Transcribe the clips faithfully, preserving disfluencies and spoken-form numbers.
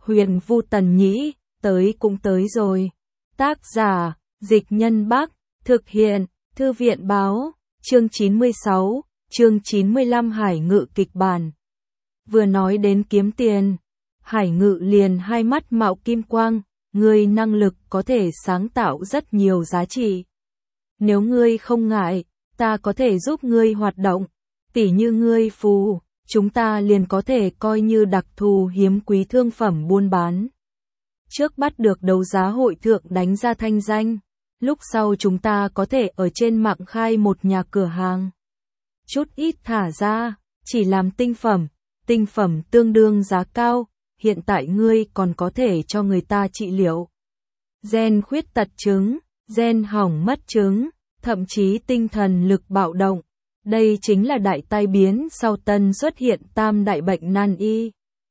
Huyền Vu Tần Nhĩ, tới cũng tới rồi. Tác giả, Dịch Nhân Bắc, thực hiện, Thư viện Báo, chương chín mươi sáu, chương chín mươi lăm Hải Ngự kịch bản. Vừa nói đến kiếm tiền, Hải Ngự liền hai mắt mạo kim quang, ngươi năng lực có thể sáng tạo rất nhiều giá trị. Nếu ngươi không ngại, ta có thể giúp ngươi hoạt động, tỉ như ngươi phù, chúng ta liền có thể coi như đặc thù hiếm quý thương phẩm buôn bán. Trước bắt được đấu giá hội thượng đánh ra thanh danh, lúc sau chúng ta có thể ở trên mạng khai một nhà cửa hàng. Chút ít thả ra, chỉ làm tinh phẩm, tinh phẩm tương đương giá cao, hiện tại ngươi còn có thể cho người ta trị liệu. Gen khuyết tật chứng, gen hỏng mất chứng, thậm chí tinh thần lực bạo động. Đây chính là đại tai biến sau tân xuất hiện tam đại bệnh nan y.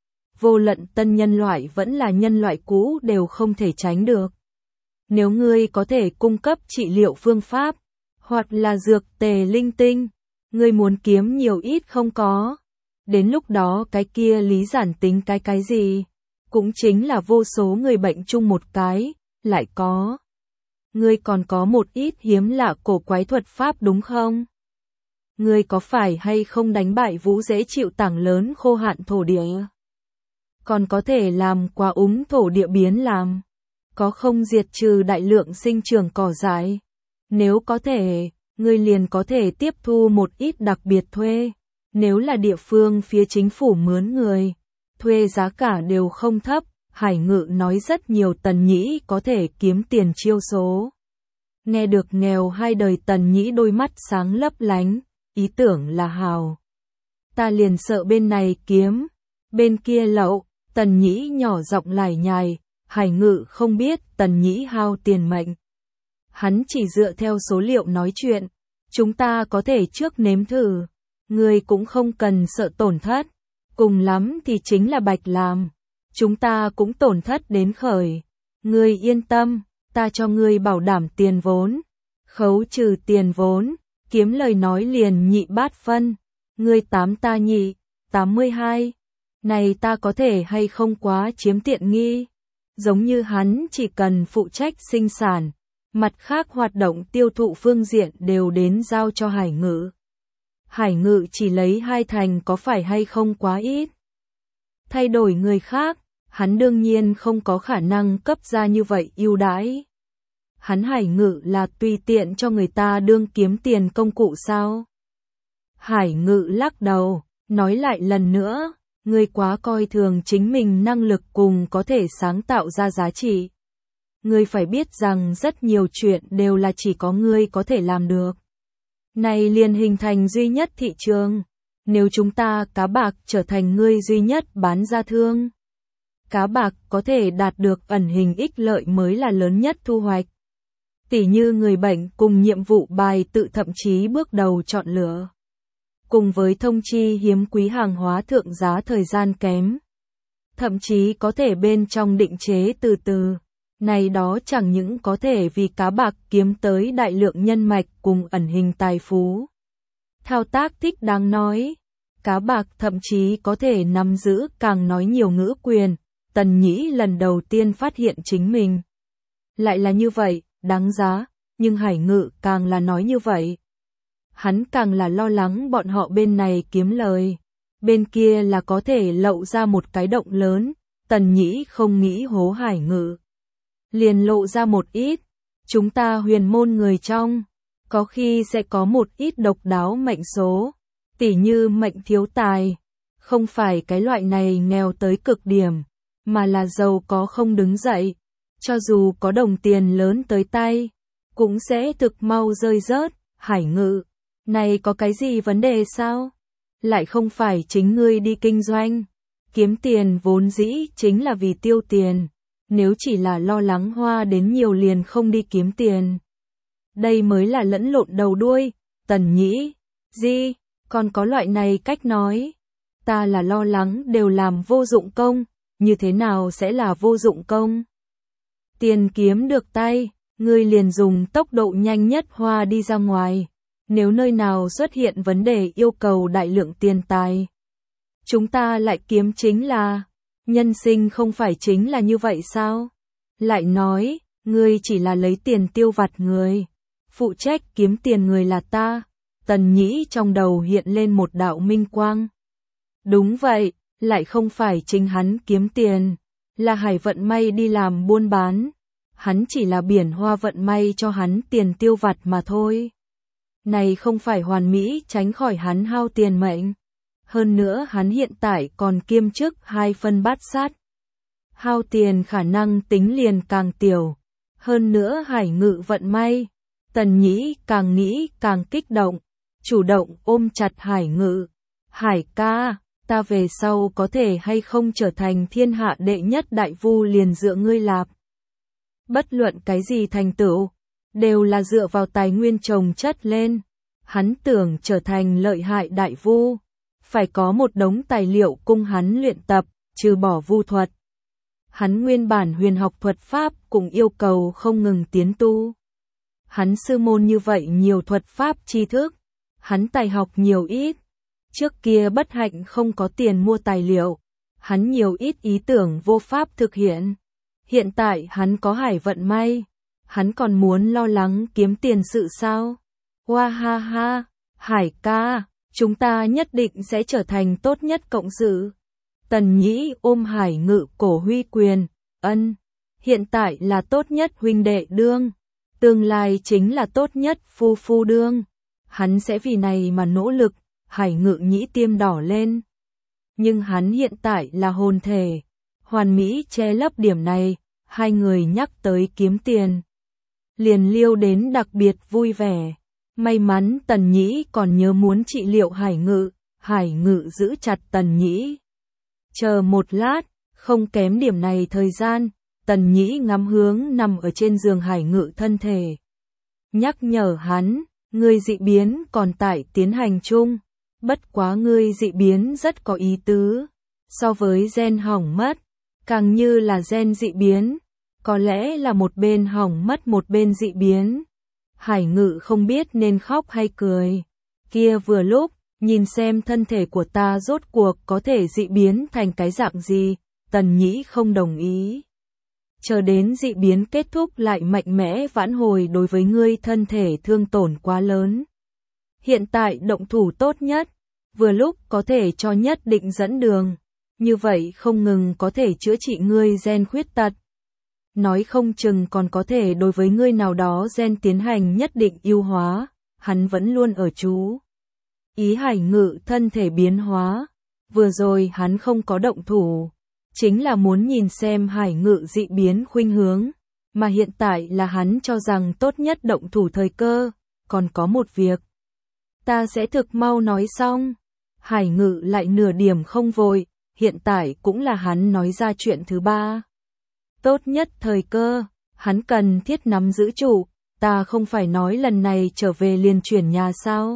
Vô luận tân nhân loại vẫn là nhân loại cũ đều không thể tránh được. Nếu ngươi có thể cung cấp trị liệu phương pháp, hoặc là dược tề linh tinh, ngươi muốn kiếm nhiều ít không có. Đến lúc đó cái kia lý giản tính cái cái gì, cũng chính là vô số người bệnh chung một cái, lại có. Ngươi còn có một ít hiếm lạ cổ quái thuật pháp đúng không? Ngươi có phải hay không đánh bại vũ dễ chịu tảng lớn khô hạn thổ địa? Còn có thể làm quá úng thổ địa biến làm? Có không diệt trừ đại lượng sinh trưởng cỏ dại? Nếu có thể, ngươi liền có thể tiếp thu một ít đặc biệt thuê. Nếu là địa phương phía chính phủ mướn người, thuê giá cả đều không thấp. Hải Ngự nói rất nhiều Tần Nhĩ có thể kiếm tiền chiêu số. Nghe được nghèo hai đời Tần Nhĩ đôi mắt sáng lấp lánh, ý tưởng là hào. Ta liền sợ bên này kiếm, bên kia lậu. Tần Nhĩ nhỏ giọng lải nhải, Hải Ngự không biết Tần Nhĩ hao tiền mệnh. Hắn chỉ dựa theo số liệu nói chuyện, chúng ta có thể trước nếm thử, ngươi cũng không cần sợ tổn thất, cùng lắm thì chính là bạch làm, chúng ta cũng tổn thất đến khởi. Ngươi yên tâm, ta cho ngươi bảo đảm tiền vốn, khấu trừ tiền vốn, kiếm lời nói liền nhị bát phân, ngươi tám ta nhị, tám mươi hai. Này ta có thể hay không quá chiếm tiện nghi, giống như hắn chỉ cần phụ trách sinh sản, mặt khác hoạt động tiêu thụ phương diện đều đến giao cho Hải Ngự. Hải Ngự chỉ lấy hai thành có phải hay không quá ít? Thay đổi người khác, hắn đương nhiên không có khả năng cấp ra như vậy ưu đãi. Hắn Hải Ngự là tùy tiện cho người ta đương kiếm tiền công cụ sao? Hải Ngự lắc đầu, nói lại lần nữa. Ngươi quá coi thường chính mình năng lực cùng có thể sáng tạo ra giá trị. Ngươi phải biết rằng rất nhiều chuyện đều là chỉ có ngươi có thể làm được. Này liền hình thành duy nhất thị trường. Nếu chúng ta cá bạc trở thành ngươi duy nhất bán ra thương, cá bạc có thể đạt được ẩn hình ích lợi mới là lớn nhất thu hoạch. Tỉ như người bệnh cùng nhiệm vụ bài tự thậm chí bước đầu chọn lựa. Cùng với thông chi hiếm quý hàng hóa thượng giá thời gian kém. Thậm chí có thể bên trong định chế từ từ. Này đó chẳng những có thể vì cá bạc kiếm tới đại lượng nhân mạch cùng ẩn hình tài phú. Thao tác thích đáng nói. Cá bạc thậm chí có thể nắm giữ càng nói nhiều ngữ quyền. Tần Nhĩ lần đầu tiên phát hiện chính mình. Lại là như vậy, đáng giá, nhưng Hải Ngự càng là nói như vậy. Hắn càng là lo lắng bọn họ bên này kiếm lời, bên kia là có thể lậu ra một cái động lớn. Tần Nhĩ không nghĩ hố Hải Ngự, liền lộ ra một ít. Chúng ta huyền môn người trong, có khi sẽ có một ít độc đáo mệnh số, tỉ như mệnh thiếu tài, không phải cái loại này nghèo tới cực điểm, mà là giàu có không đứng dậy, cho dù có đồng tiền lớn tới tay, cũng sẽ thực mau rơi rớt. Hải Ngự, này có cái gì vấn đề sao? Lại không phải chính ngươi đi kinh doanh. Kiếm tiền vốn dĩ chính là vì tiêu tiền. Nếu chỉ là lo lắng hoa đến nhiều liền không đi kiếm tiền. Đây mới là lẫn lộn đầu đuôi. Tần Nhĩ, gì, còn có loại này cách nói. Ta là lo lắng đều làm vô dụng công. Như thế nào sẽ là vô dụng công? Tiền kiếm được tay, ngươi liền dùng tốc độ nhanh nhất hoa đi ra ngoài. Nếu nơi nào xuất hiện vấn đề yêu cầu đại lượng tiền tài, chúng ta lại kiếm chính là Nhân sinh không phải chính là như vậy sao? Lại nói, ngươi chỉ là lấy tiền tiêu vặt người. Phụ trách kiếm tiền người là ta. Tần Nhĩ trong đầu hiện lên một đạo minh quang. Đúng vậy, lại không phải chính hắn kiếm tiền. Là Hải vận may đi làm buôn bán. Hắn chỉ là biển hoa vận may cho hắn tiền tiêu vặt mà thôi. Này không phải hoàn mỹ tránh khỏi hắn hao tiền mệnh. Hơn nữa hắn hiện tại còn kiêm chức hai phân bát sát. Hao tiền khả năng tính liền càng tiểu. Hơn nữa Hải Ngự vận may. Tần Nhĩ càng nghĩ càng kích động. Chủ động ôm chặt Hải Ngự. Hải ca, ta về sau có thể hay không trở thành thiên hạ đệ nhất đại vu liền dựa ngươi lạp. Bất luận cái gì thành tựu, đều là dựa vào tài nguyên trồng chất lên. Hắn tưởng trở thành lợi hại đại vu, phải có một đống tài liệu cung hắn luyện tập, trừ bỏ vu thuật. Hắn nguyên bản huyền học thuật pháp cũng yêu cầu không ngừng tiến tu. Hắn sư môn như vậy nhiều thuật pháp tri thức, hắn tài học nhiều ít. Trước kia bất hạnh không có tiền mua tài liệu, hắn nhiều ít ý tưởng vô pháp thực hiện. Hiện tại hắn có hải vận may, hắn còn muốn lo lắng kiếm tiền sự sao? Hoa ha ha, Hải ca, chúng ta nhất định sẽ trở thành tốt nhất cộng sự. Tần Nhĩ ôm Hải Ngự cổ huy quyền, ân, hiện tại là tốt nhất huynh đệ đương, tương lai chính là tốt nhất phu phu đương. Hắn sẽ vì này mà nỗ lực, Hải Ngự nhĩ tiêm đỏ lên. Nhưng hắn hiện tại là hồn thể, hoàn mỹ che lấp điểm này, hai người nhắc tới kiếm tiền. Liền liêu đến đặc biệt vui vẻ. May mắn Tần Nhĩ còn nhớ muốn trị liệu Hải Ngự, Hải Ngự giữ chặt Tần Nhĩ. Chờ một lát, không kém điểm này thời gian, Tần Nhĩ ngắm hướng nằm ở trên giường Hải Ngự thân thể. Nhắc nhở hắn, ngươi dị biến còn tại tiến hành chung, bất quá ngươi dị biến rất có ý tứ, so với gen hỏng mất, càng như là gen dị biến, có lẽ là một bên hỏng mất một bên dị biến. Hải Ngự không biết nên khóc hay cười. Kia vừa lúc, nhìn xem thân thể của ta rốt cuộc có thể dị biến thành cái dạng gì, Tần Nhĩ không đồng ý. Chờ đến dị biến kết thúc lại mạnh mẽ vãn hồi đối với ngươi thân thể thương tổn quá lớn. Hiện tại động thủ tốt nhất, vừa lúc có thể cho nhất định dẫn đường, như vậy không ngừng có thể chữa trị ngươi gen khuyết tật. Nói không chừng còn có thể đối với ngươi nào đó gen tiến hành nhất định ưu hóa, hắn vẫn luôn ở chú ý Hải Ngự thân thể biến hóa. Vừa rồi hắn không có động thủ, chính là muốn nhìn xem Hải Ngự dị biến khuynh hướng, mà hiện tại là hắn cho rằng tốt nhất động thủ thời cơ. Còn có một việc, ta sẽ thực mau nói xong. Hải Ngự lại nửa điểm không vội, hiện tại cũng là hắn nói ra chuyện thứ ba. Tốt nhất thời cơ, hắn cần thiết nắm giữ chủ, ta không phải nói lần này trở về liền chuyển nhà sao?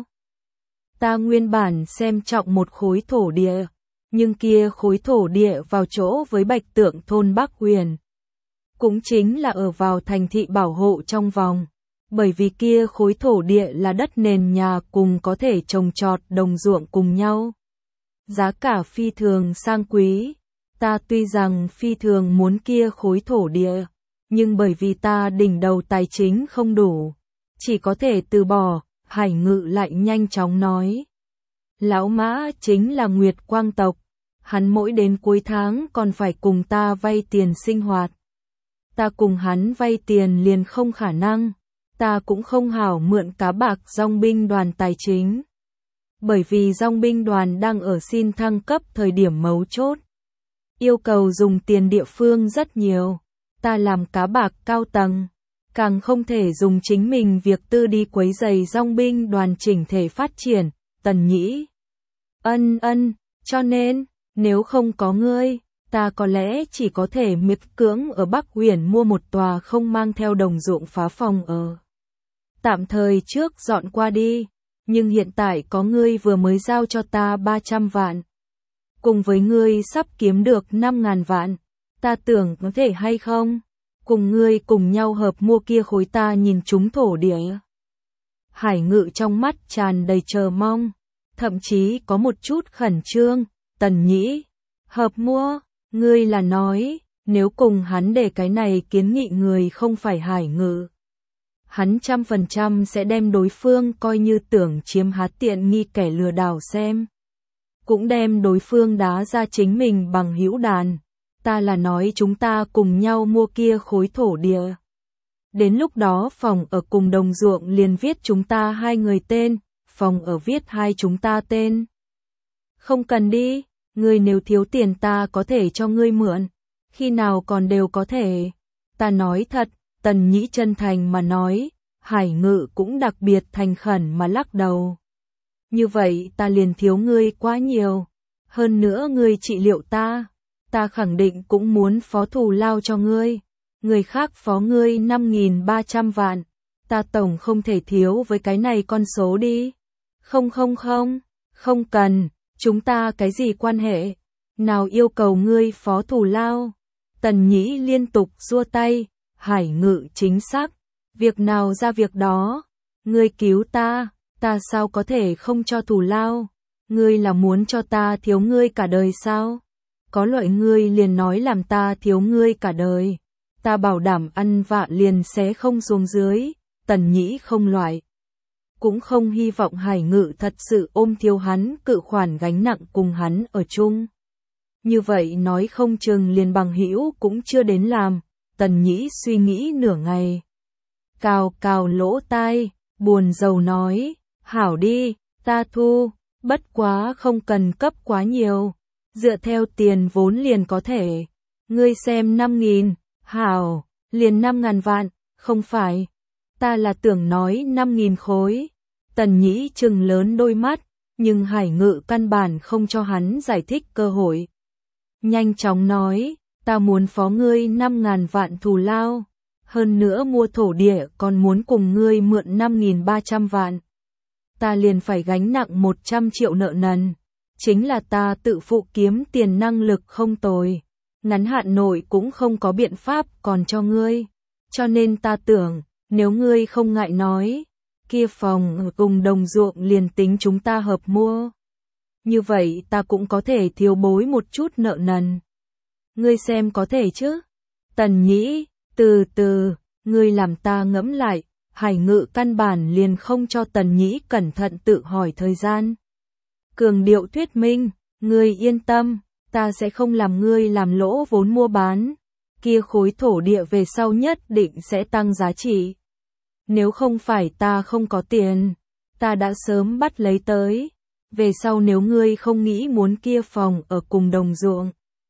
Ta nguyên bản xem trọng một khối thổ địa, nhưng kia khối thổ địa vào chỗ với Bạch Tượng thôn Bắc Huyền. Cũng chính là ở vào thành thị bảo hộ trong vòng, bởi vì kia khối thổ địa là đất nền nhà cùng có thể trồng trọt đồng ruộng cùng nhau. Giá cả phi thường sang quý. Ta tuy rằng phi thường muốn kia khối thổ địa, nhưng bởi vì ta đỉnh đầu tài chính không đủ, chỉ có thể từ bỏ. Hải Ngự lại nhanh chóng nói. Lão Mã chính là Nguyệt Quang tộc, hắn mỗi đến cuối tháng còn phải cùng ta vay tiền sinh hoạt. Ta cùng hắn vay tiền liền không khả năng, ta cũng không hảo mượn cá bạc dòng binh đoàn tài chính. Bởi vì dòng binh đoàn đang ở xin thăng cấp thời điểm mấu chốt. Yêu cầu dùng tiền địa phương rất nhiều, ta làm cá bạc cao tầng, càng không thể dùng chính mình việc tư đi quấy rầy dòng binh đoàn chỉnh thể phát triển. Tần Nhĩ ân ân, cho nên, nếu không có ngươi, ta có lẽ chỉ có thể miệt cưỡng ở Bắc Huyền mua một tòa không mang theo đồng ruộng phá phòng ở. Tạm thời trước dọn qua đi, nhưng hiện tại có ngươi vừa mới giao cho ta ba trăm vạn. Cùng với ngươi sắp kiếm được năm ngàn vạn, ta tưởng có thể hay không, cùng ngươi cùng nhau hợp mua kia khối ta nhìn trúng thổ địa. Hải Ngự trong mắt tràn đầy chờ mong, thậm chí có một chút khẩn trương. Tần Nhĩ, hợp mua, Ngươi là nói, nếu cùng hắn để cái này kiến nghị người không phải Hải Ngự, hắn trăm phần trăm sẽ đem đối phương coi như tưởng chiếm há tiện nghi kẻ lừa đảo xem. Cũng đem đối phương đá ra chính mình bằng hữu đàn. Ta là nói chúng ta cùng nhau mua kia khối thổ địa. Đến lúc đó phòng ở cùng đồng ruộng liền viết chúng ta hai người tên, phòng ở viết hai chúng ta tên. Không cần đi, ngươi nếu thiếu tiền ta có thể cho ngươi mượn, khi nào còn đều có thể. Ta nói thật, Tần Nhĩ chân thành mà nói, Hải Ngự cũng đặc biệt thành khẩn mà lắc đầu. Như vậy ta liền thiếu ngươi quá nhiều, hơn nữa ngươi trị liệu ta, ta khẳng định cũng muốn phó thù lao cho ngươi. Người khác phó ngươi năm nghìn ba trăm vạn, ta tổng không thể thiếu với cái này con số đi. Không không không, không cần, chúng ta cái gì quan hệ, nào yêu cầu ngươi phó thù lao. Tần Nhĩ liên tục giơ tay, Hải Ngự chính xác, việc nào ra việc đó, ngươi cứu ta, ta sao có thể không cho thù lao, ngươi là muốn cho ta thiếu ngươi cả đời sao? Có loại ngươi liền nói làm ta thiếu ngươi cả đời. Ta bảo đảm ăn vạ liền sẽ không xuống dưới. Tần Nhĩ không loại, cũng không hy vọng Hải Ngự thật sự ôm thiếu hắn cự khoản gánh nặng cùng hắn ở chung. Như vậy nói không chừng liền bằng hữu cũng chưa đến làm. Tần Nhĩ suy nghĩ nửa ngày, cào cào lỗ tai, buồn rầu nói, hảo đi, ta thu, bất quá không cần cấp quá nhiều, dựa theo tiền vốn liền có thể. Ngươi xem năm nghìn, hảo, liền năm ngàn vạn, không phải, ta là tưởng nói năm nghìn khối. Tần Nhĩ trừng lớn đôi mắt, nhưng Hải Ngự căn bản không cho hắn giải thích cơ hội. Nhanh chóng nói, ta muốn phó ngươi năm ngàn vạn thù lao, hơn nữa mua thổ địa còn muốn cùng ngươi mượn năm nghìn ba trăm vạn. Ta liền phải gánh nặng một trăm triệu nợ nần, chính là ta tự phụ kiếm tiền năng lực không tồi, ngắn hạn nội cũng không có biện pháp còn cho ngươi, cho nên ta tưởng, nếu ngươi không ngại nói, kia phòng cùng đồng ruộng liền tính chúng ta hợp mua. Như vậy ta cũng có thể thiếu bối một chút nợ nần. Ngươi xem có thể chứ? Tần Nhĩ, từ từ, ngươi làm ta ngẫm lại. Hải Ngự căn bản liền không cho Tần Nhĩ cẩn thận tự hỏi thời gian. Cường điệu thuyết minh, ngươi yên tâm, ta sẽ không làm ngươi làm lỗ vốn mua bán. Kia khối thổ địa về sau nhất định sẽ tăng giá trị. Nếu không phải ta không có tiền, ta đã sớm bắt lấy tới. Về sau nếu ngươi không nghĩ muốn kia phòng ở cùng đồng ruộng,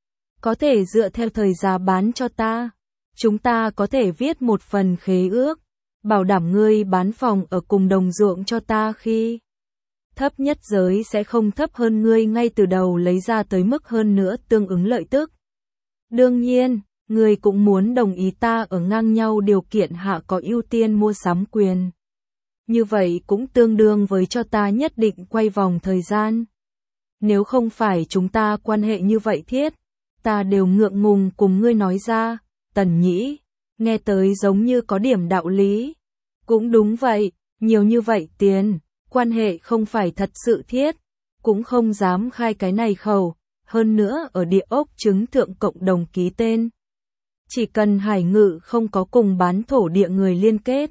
có thể dựa theo thời giá bán cho ta. Chúng ta có thể viết một phần khế ước, bảo đảm ngươi bán phòng ở cùng đồng ruộng cho ta khi thấp nhất giới sẽ không thấp hơn ngươi ngay từ đầu lấy ra tới mức hơn nữa tương ứng lợi tức. Đương nhiên, ngươi cũng muốn đồng ý ta ở ngang nhau điều kiện hạ có ưu tiên mua sắm quyền. Như vậy cũng tương đương với cho ta nhất định quay vòng thời gian. Nếu không phải chúng ta quan hệ như vậy thiết, ta đều ngượng ngùng cùng ngươi nói ra. Tần Nhĩ, nghe tới giống như có điểm đạo lý. Cũng đúng vậy, nhiều như vậy tiền, quan hệ không phải thật sự thiết, cũng không dám khai cái này khẩu, hơn nữa ở địa ốc chứng thượng cộng đồng ký tên. Chỉ cần Hải Ngự không có cùng bán thổ địa người liên kết,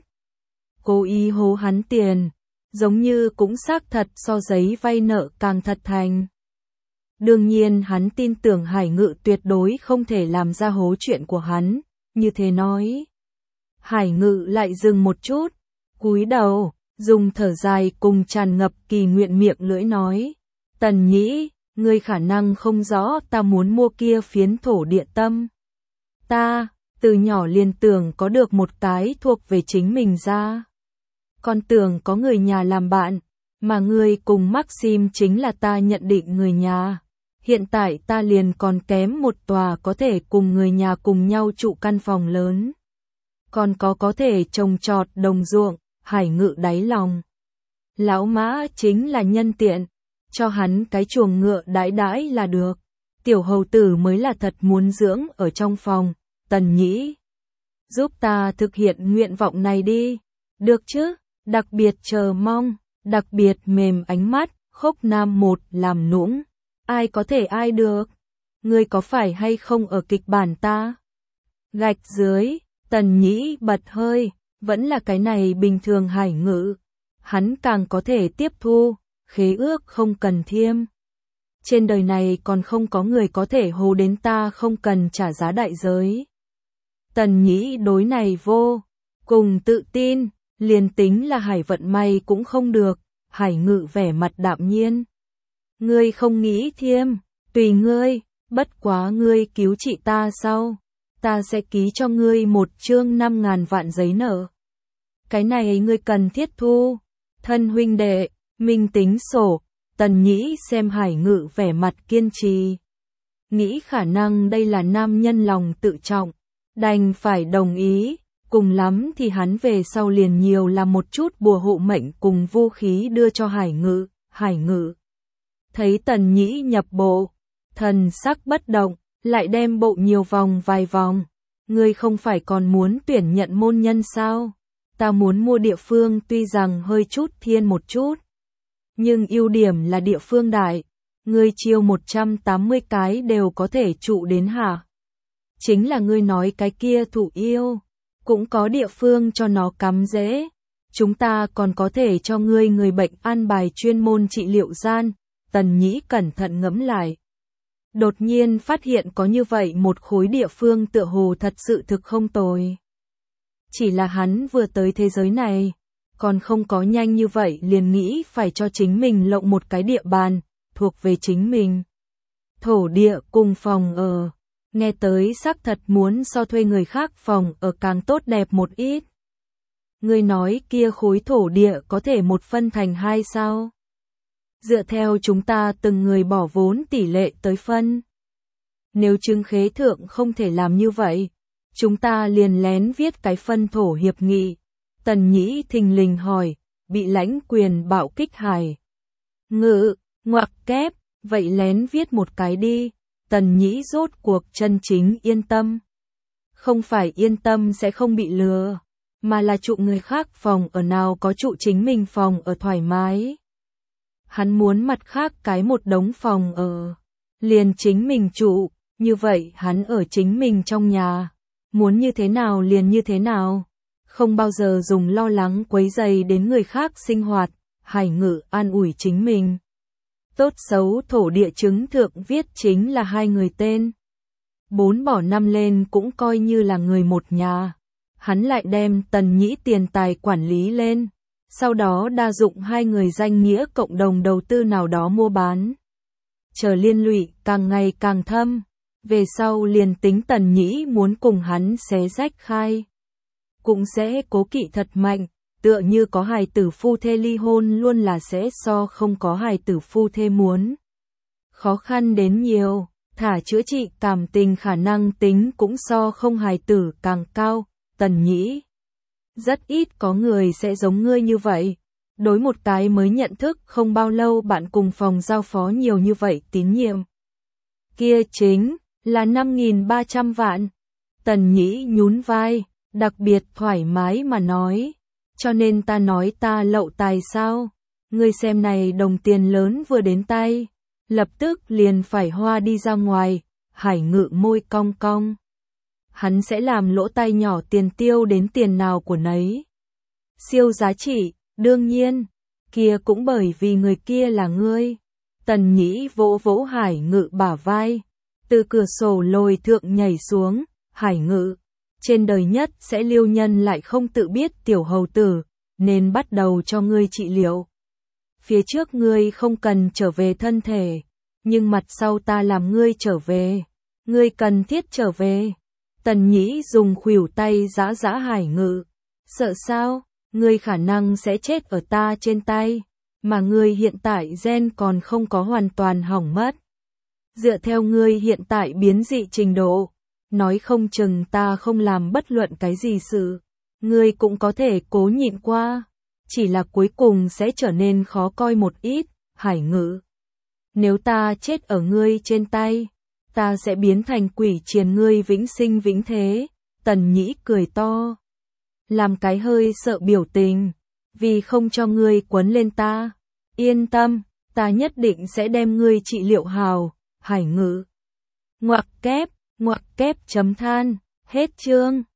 cố ý hố hắn tiền, giống như cũng xác thật so giấy vay nợ càng thật thành. Đương nhiên hắn tin tưởng Hải Ngự tuyệt đối không thể làm ra hố chuyện của hắn, như thế nói. Hải Ngự lại dừng một chút, cúi đầu, dùng thở dài cùng tràn ngập kỳ nguyện miệng lưỡi nói. Tần Nhĩ, ngươi khả năng không rõ ta muốn mua kia phiến thổ địa tâm. Ta, từ nhỏ liền tưởng có được một cái thuộc về chính mình ra. Còn tưởng có người nhà làm bạn, mà ngươi cùng Maxim chính là ta nhận định người nhà. Hiện tại ta liền còn kém một tòa có thể cùng người nhà cùng nhau trụ căn phòng lớn. Còn có có thể trồng trọt đồng ruộng, Hải Ngự đáy lòng. Lão Mã chính là nhân tiện, cho hắn cái chuồng ngựa đãi đãi là được. Tiểu hầu tử mới là thật muốn dưỡng ở trong phòng. Tần Nhĩ, giúp ta thực hiện nguyện vọng này đi. Được chứ? Đặc biệt chờ mong, đặc biệt mềm ánh mắt, Khốc Nam một làm nũng. Ai có thể ai được? ngươi có phải hay không ở kịch bản ta? Gạch dưới, Tần Nhĩ bật hơi, vẫn là cái này bình thường Hải Ngự. Hắn càng có thể tiếp thu, khế ước không cần thiêm. Trên đời này còn không có người có thể hồ đến ta không cần trả giá đại giới. Tần Nhĩ đối này vô cùng tự tin, liền tính là Hải vận may cũng không được. Hải Ngự vẻ mặt đạm nhiên. Ngươi không nghĩ thiêm, tùy ngươi, bất quá ngươi cứu chị ta sau, ta sẽ ký cho ngươi một chương năm ngàn vạn giấy nợ. Cái này ngươi cần thiết thu, thân huynh đệ, minh tính sổ. Tần Nhĩ xem Hải Ngự vẻ mặt kiên trì. Nghĩ khả năng đây là nam nhân lòng tự trọng, đành phải đồng ý, cùng lắm thì hắn về sau liền nhiều là một chút bùa hộ mệnh cùng vũ khí đưa cho Hải Ngự. Hải Ngự thấy Tần Nhĩ nhập bộ, thần sắc bất động, lại đem bộ nhiều vòng vài vòng. Ngươi không phải còn muốn tuyển nhận môn nhân sao? Ta muốn mua địa phương tuy rằng hơi chút thiên một chút, nhưng ưu điểm là địa phương đại, ngươi chiêu một trăm tám mươi cái đều có thể trụ đến hả? Chính là ngươi nói cái kia thủ yêu, cũng có địa phương cho nó cắm rễ. Chúng ta còn có thể cho ngươi người bệnh an bài chuyên môn trị liệu gian. Tần Nhĩ cẩn thận ngẫm lại. Đột nhiên phát hiện có như vậy một khối địa phương tựa hồ thật sự thực không tồi. Chỉ là hắn vừa tới thế giới này, còn không có nhanh như vậy liền nghĩ phải cho chính mình lộng một cái địa bàn, thuộc về chính mình. Thổ địa cùng phòng ở, nghe tới xác thật muốn so thuê người khác phòng ở càng tốt đẹp một ít. Ngươi nói kia khối thổ địa có thể một phân thành hai sao? Dựa theo chúng ta từng người bỏ vốn tỷ lệ tới phân. Nếu chứng khế thượng không thể làm như vậy, chúng ta liền lén viết cái phân thổ hiệp nghị. Tần Nhĩ thình lình hỏi, bị lãnh quyền bạo kích Hải Ngự, ngoặc kép, vậy lén viết một cái đi. Tần Nhĩ rốt cuộc chân chính yên tâm. Không phải yên tâm sẽ không bị lừa, mà là trụ người khác phòng ở nào có trụ chính mình phòng ở thoải mái. Hắn muốn mặt khác cái một đống phòng ở, liền chính mình trụ, như vậy hắn ở chính mình trong nhà, muốn như thế nào liền như thế nào, không bao giờ dùng lo lắng quấy rầy đến người khác sinh hoạt. Hải Ngự an ủi chính mình. Tốt xấu thổ địa chứng thượng viết chính là hai người tên. Bốn bỏ năm lên cũng coi như là người một nhà. Hắn lại đem Tần Nhĩ tiền tài quản lý lên. Sau đó đa dụng hai người danh nghĩa cộng đồng đầu tư nào đó mua bán. Chờ liên lụy càng ngày càng thâm. Về sau liền tính Tần Nhĩ muốn cùng hắn xé rách khai, cũng sẽ cố kỵ thật mạnh. Tựa như có hài tử phu thê ly hôn luôn là sẽ so không có hài tử phu thê muốn khó khăn đến nhiều, thả chữa trị cảm tình khả năng tính cũng so không hài tử càng cao. Tần Nhĩ rất ít có người sẽ giống ngươi như vậy, đối một cái mới nhận thức không bao lâu bạn cùng phòng giao phó nhiều như vậy tín nhiệm. Kia chính là năm nghìn ba trăm vạn. Tần Nhĩ nhún vai, đặc biệt thoải mái mà nói. Cho nên ta nói ta lậu tài sao? Ngươi xem này đồng tiền lớn vừa đến tay, lập tức liền phải hoa đi ra ngoài. Hải Ngự môi cong cong. Hắn sẽ làm lỗ tay nhỏ tiền tiêu đến tiền nào của nấy. Siêu giá trị, đương nhiên, kia cũng bởi vì người kia là ngươi. Tần Nhĩ vỗ vỗ Hải Ngự bả vai, từ cửa sổ lồi thượng nhảy xuống. Hải Ngự, trên đời nhất sẽ liêu nhân lại không tự biết tiểu hầu tử, nên bắt đầu cho ngươi trị liệu. Phía trước ngươi không cần trở về thân thể, nhưng mặt sau ta làm ngươi trở về. Ngươi cần thiết trở về. Tần Nhĩ dùng khuỷu tay giã giã Hải Ngự. Sợ sao? Ngươi khả năng sẽ chết ở ta trên tay, mà ngươi hiện tại gen còn không có hoàn toàn hỏng mất. Dựa theo ngươi hiện tại biến dị trình độ, nói không chừng ta không làm bất luận cái gì sự, ngươi cũng có thể cố nhịn qua, chỉ là cuối cùng sẽ trở nên khó coi một ít. Hải Ngự, nếu ta chết ở ngươi trên tay, ta sẽ biến thành quỷ triền ngươi vĩnh sinh vĩnh thế. Tần Nhĩ cười to, làm cái hơi sợ biểu tình, vì không cho ngươi quấn lên ta. Yên tâm, ta nhất định sẽ đem ngươi trị liệu hào. Hải Ngự Ngoặc kép, ngoặc kép chấm than. Hết chương.